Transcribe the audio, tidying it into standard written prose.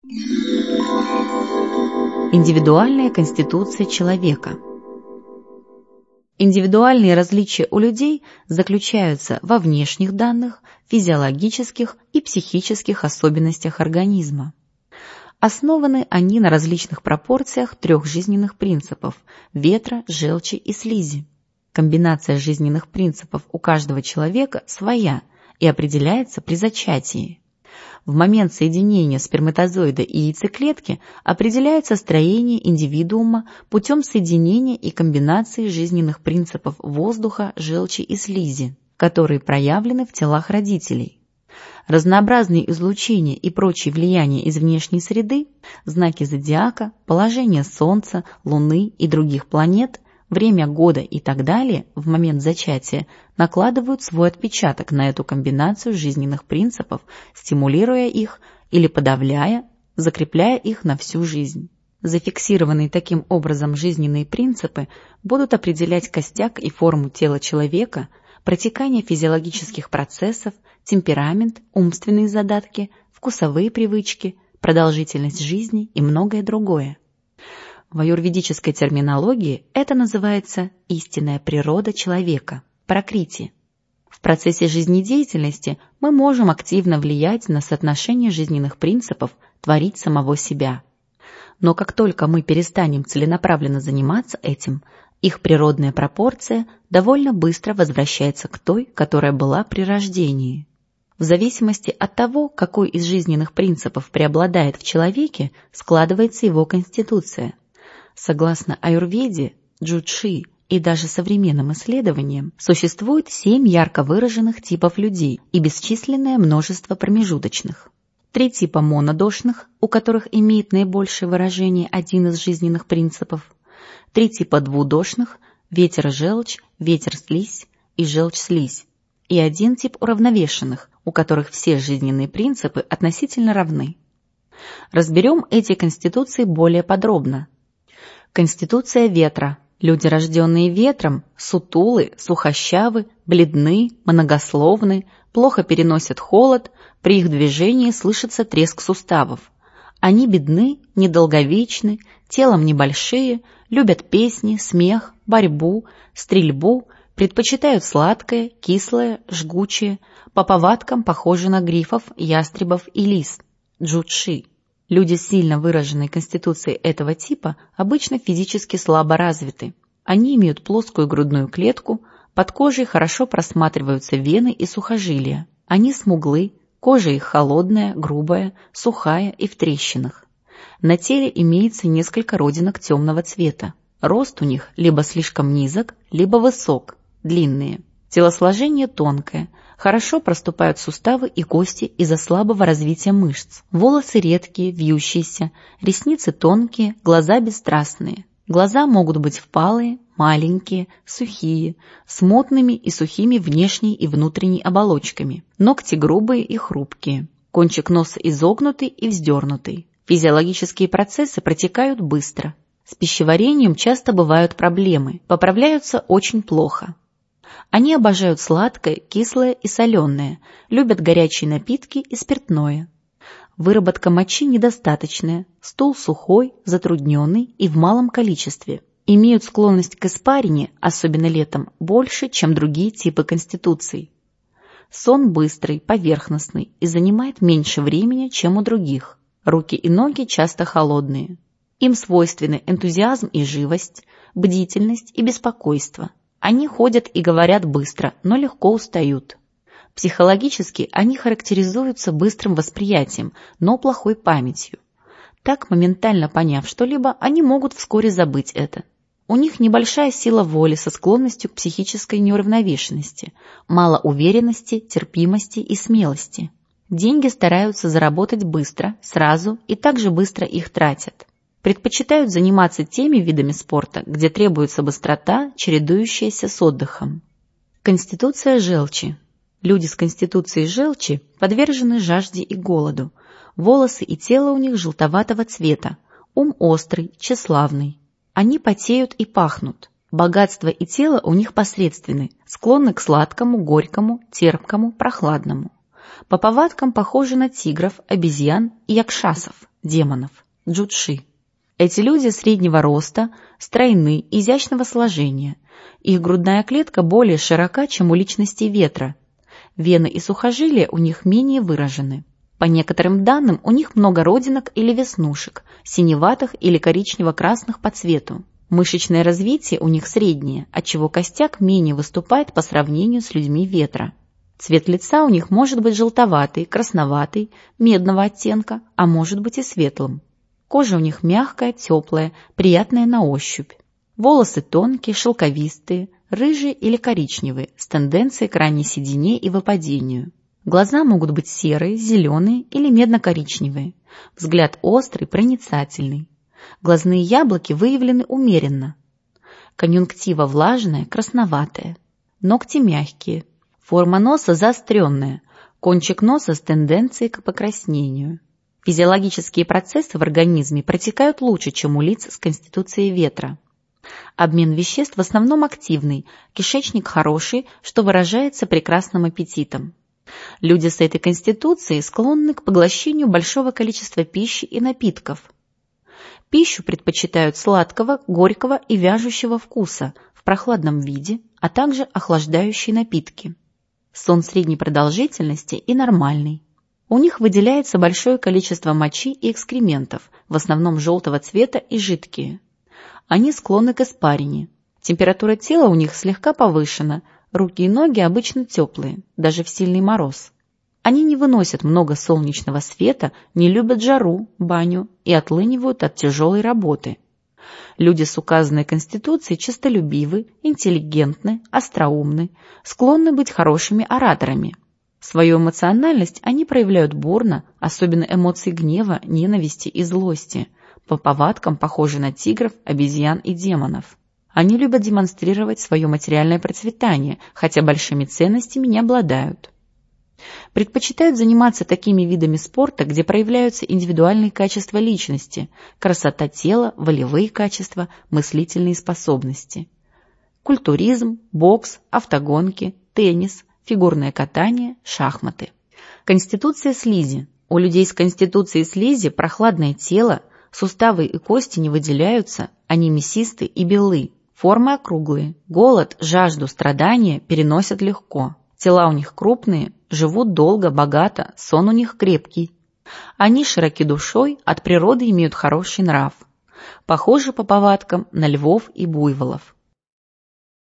Индивидуальная конституция человека. Индивидуальные различия у людей заключаются во внешних данных, физиологических и психических особенностях организма. Основаны они на различных пропорциях трех жизненных принципов – ветра, желчи и слизи. Комбинация жизненных принципов у каждого человека своя и определяется при зачатии. В момент соединения сперматозоида и яйцеклетки определяется строение индивидуума путем соединения и комбинации жизненных принципов воздуха, желчи и слизи, которые проявлены в телах родителей. Разнообразные излучения и прочие влияния из внешней среды, знаки зодиака, положение Солнца, Луны и других планет, время года и так далее в момент зачатия накладывают свой отпечаток на эту комбинацию жизненных принципов, стимулируя их или подавляя, закрепляя их на всю жизнь. Зафиксированные таким образом жизненные принципы будут определять костяк и форму тела человека, протекание физиологических процессов, темперамент, умственные задатки, вкусовые привычки, продолжительность жизни и многое другое. В аюрведической терминологии это называется истинная природа человека – пракрити. В процессе жизнедеятельности мы можем активно влиять на соотношение жизненных принципов, творить самого себя. Но как только мы перестанем целенаправленно заниматься этим, их природная пропорция довольно быстро возвращается к той, которая была при рождении. В зависимости от того, какой из жизненных принципов преобладает в человеке, складывается его конституция. Согласно аюрведе, джудши и даже современным исследованиям, существует 7 ярко выраженных типов людей и бесчисленное множество промежуточных. 3 типа монодошных, у которых имеет наибольшее выражение один из жизненных принципов. 3 типа двудошных – ветер-желчь, ветер-слизь и желчь-слизь. И 1 тип уравновешенных, у которых все жизненные принципы относительно равны. Разберем эти конституции более подробно. Конституция ветра. Люди, рожденные ветром, сутулы, сухощавы, бледны, многословны, плохо переносят холод, при их движении слышится треск суставов. Они бедны, недолговечны, телом небольшие, любят песни, смех, борьбу, стрельбу, предпочитают сладкое, кислое, жгучее, по повадкам похожи на грифов, ястребов и лис, джудши. Люди с сильно выраженной конституцией этого типа обычно физически слабо развиты. Они имеют плоскую грудную клетку, под кожей хорошо просматриваются вены и сухожилия. Они смуглы, кожа их холодная, грубая, сухая и в трещинах. На теле имеется несколько родинок темного цвета. Рост у них либо слишком низок, либо высок, длинные. Телосложение тонкое, хорошо проступают суставы и кости из-за слабого развития мышц. Волосы редкие, вьющиеся, ресницы тонкие, глаза бесстрастные. Глаза могут быть впалые, маленькие, сухие, с мутными и сухими внешней и внутренней оболочками. Ногти грубые и хрупкие. Кончик носа изогнутый и вздернутый. Физиологические процессы протекают быстро. С пищеварением часто бывают проблемы, поправляются очень плохо. Они обожают сладкое, кислое и соленое, любят горячие напитки и спиртное. Выработка мочи недостаточная, стул сухой, затрудненный и в малом количестве. Имеют склонность к испарине, особенно летом, больше, чем другие типы конституций. Сон быстрый, поверхностный и занимает меньше времени, чем у других. Руки и ноги часто холодные. Им свойственны энтузиазм и живость, бдительность и беспокойство. Они ходят и говорят быстро, но легко устают. Психологически они характеризуются быстрым восприятием, но плохой памятью. Так, моментально поняв что-либо, они могут вскоре забыть это. У них небольшая сила воли со склонностью к психической неуравновешенности, мало уверенности, терпимости и смелости. Деньги стараются заработать быстро, сразу и также быстро их тратят. Предпочитают заниматься теми видами спорта, где требуется быстрота, чередующаяся с отдыхом. Конституция желчи. Люди с конституцией желчи подвержены жажде и голоду. Волосы и тело у них желтоватого цвета, ум острый, тщеславный. Они потеют и пахнут. Богатство и тело у них посредственны, склонны к сладкому, горькому, терпкому, прохладному. По повадкам похожи на тигров, обезьян и якшасов. демонов, джудши. Эти люди среднего роста, стройны, изящного сложения. Их грудная клетка более широка, чем у личностей ветра. Вены и сухожилия у них менее выражены. По некоторым данным, у них много родинок или веснушек, синеватых или коричнево-красных по цвету. Мышечное развитие у них среднее, отчего костяк менее выступает по сравнению с людьми ветра. Цвет лица у них может быть желтоватый, красноватый, медного оттенка, а может быть и светлым. Кожа у них мягкая, теплая, приятная на ощупь. Волосы тонкие, шелковистые, рыжие или коричневые, с тенденцией к ранней седине и выпадению. Глаза могут быть серые, зеленые или медно-коричневые. Взгляд острый, проницательный. Глазные яблоки выявлены умеренно. Конъюнктива влажная, красноватая. Ногти мягкие. Форма носа заостренная. Кончик носа с тенденцией к покраснению. Физиологические процессы в организме протекают лучше, чем у лиц с конституцией ветра. Обмен веществ в основном активный, кишечник хороший, что выражается прекрасным аппетитом. Люди с этой конституцией склонны к поглощению большого количества пищи и напитков. Пищу предпочитают сладкого, горького и вяжущего вкуса в прохладном виде, а также охлаждающие напитки. Сон средней продолжительности и нормальный. У них выделяется большое количество мочи и экскрементов, в основном желтого цвета и жидкие. Они склонны к испарине. Температура тела у них слегка повышена, руки и ноги обычно теплые, даже в сильный мороз. Они не выносят много солнечного света, не любят жару, баню и отлынивают от тяжелой работы. Люди с указанной конституцией честолюбивы, интеллигентны, остроумны, склонны быть хорошими ораторами. Свою эмоциональность они проявляют бурно, особенно эмоции гнева, ненависти и злости, по повадкам похожи на тигров, обезьян и демонов. Они любят демонстрировать свое материальное процветание, хотя большими ценностями не обладают. Предпочитают заниматься такими видами спорта, где проявляются индивидуальные качества личности, красота тела, волевые качества, мыслительные способности. Культуризм, бокс, автогонки, теннис, фигурное катание, шахматы. Конституция слизи. У людей с конституцией слизи прохладное тело, суставы и кости не выделяются, они мясисты и белы, формы округлые, голод, жажду, страдания переносят легко. Тела у них крупные, живут долго, богато, сон у них крепкий. Они широки душой, от природы имеют хороший нрав. Похожи по повадкам на львов и буйволов.